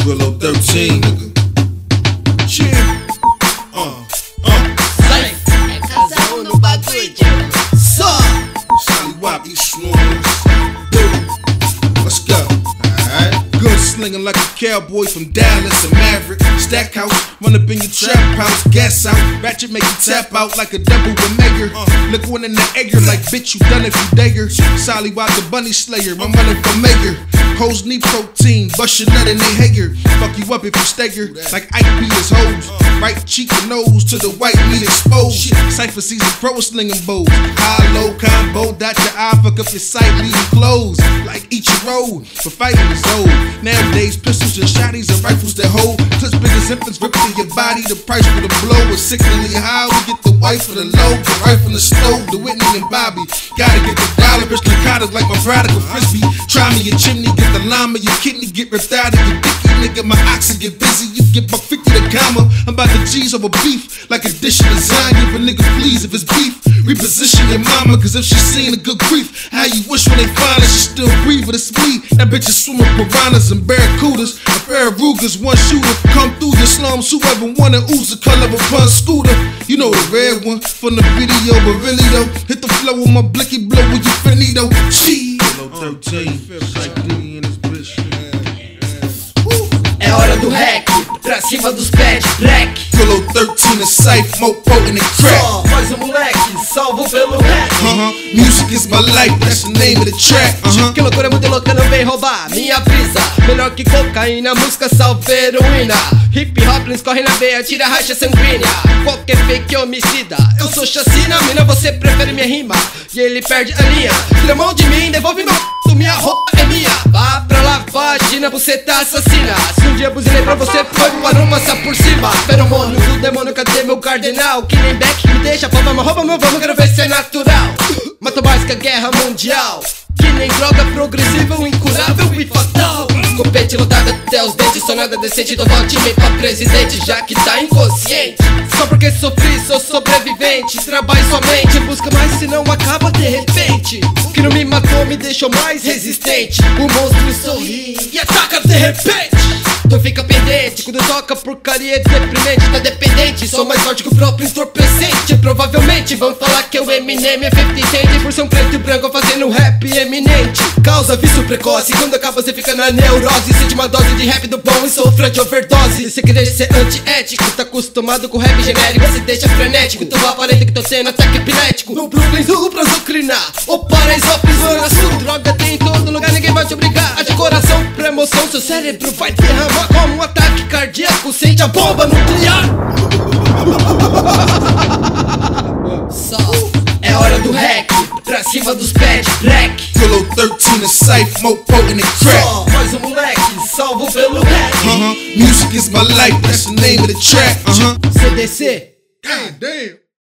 Willow 13, nigga. Cheer. Sai, é cada no bagulho. Só Sally Wop, you swarms. Let's go. Alright. Good slinging like a cowboy from Dallas and Maverick. Stackhouse, run up in your trap house, gas out. Ratchet make you tap out like a double with Mayor. Look one in the egg, like bitch, you done if you dare. Sally Wop, the bunny slayer, I'm running for mayor. Hoes need protein, bust your nut in they hair. Fuck you up if you stagger, like Ike beat his hoes. Right cheek and nose to the white meat exposed. Cypher season pro slinging bows. High low combo, dot your eye, fuck up your sight, leave you closed. Like each road, but fighting is old. Nowadays, pistols and shotties and rifles that hold. Clips big as infants, rip through your body. The price for the blow is sickeningly high. We get the wife for the low, the right from the stove, the Whitney and Bobby. Gotta get the dollar, bitch, narcotics like my prodigal frisbee. Try me a chimney, get the llama, your kidney get ripped out of your dicky, nigga. My oxen get busy, you get my 50 to comma. I'm about the G's over beef, like a dish of lasagna. If a nigga please, if it's beef, reposition your mama, cause if she seen a good grief, how you wish when they find her, she still breathe, but it's me. That bitch is swimming piranhas and barracudas. A pair of Rugers, one shooter, come through your slums. Whoever wanna ooze the color of a pun scooter. You know the red one from the video, but really though, hit the flow with my blicky blow with your finito. Cheese. 13, like D in this bitch. é hora do hack, pra cima dos pés black. Willow 13 is safe, more potent than crack. Só mais um moleque, salvo pelo hack. Music is my life, that's the name of the track. Que loucura muito louca, não vem roubar minha brisa. Melhor que cocaína, música salva heroína. Hip hop escorre na veia, tira racha sanguínea. Qualquer fake homicida, eu sou chacina. Mina, você prefere minha rima e ele perde a linha. Tira mão de mim, devolve meu minha roupa é minha. Vá pra lá, vagina, você tá assassina. Se um dia buzinei pra você, foi para uma passar por cima. Feromônio do demônio, cadê meu cardenal? Que nem back, me deixa, fama, rouba meu vamos, quero ver se é natural. Mato mais que a guerra mundial. Que nem droga progressiva, incurável e fatal. Copete lotado até os dentes, sou nada decente. Tô time pra presidente, já que tá inconsciente. Só porque sofri, sou sobrevivente. Trabalho somente, busca mais se não acaba de repente. O que não me matou me deixou mais resistente. O monstro sorri e ataca de repente. Tu fica pendente, quando toca porcaria deprimente. Tá dependente, sou mais forte que o próprio entorpecente. Provavelmente vão falar que o Eminem é 50 Cent. Por ser um preto e branco fazendo rap eminente. Causa vício precoce, quando acaba você fica na neurose. Sente uma dose de rap do bom e sofra de overdose. Você que deixa ser antiético, tá acostumado com rap genérico, você deixa frenético. Tu aparenta que tô tendo ataque epilético. No Brooklyn Zoo pra azucrinar, ou Paraisópolis, Zona Sul. Droga tem em todo lugar, ninguém vai te obrigar. A de coração pra emoção, seu cérebro vai derramar como um ataque cardíaco. Sente a bomba nuclear. Só é hora do hack, pra cima dos pés black. Willow 13 is safe, more potent than crack. Só mais um moleque, salvo pelo hack. Music is my life, that's the name of the track. CDC. God damn.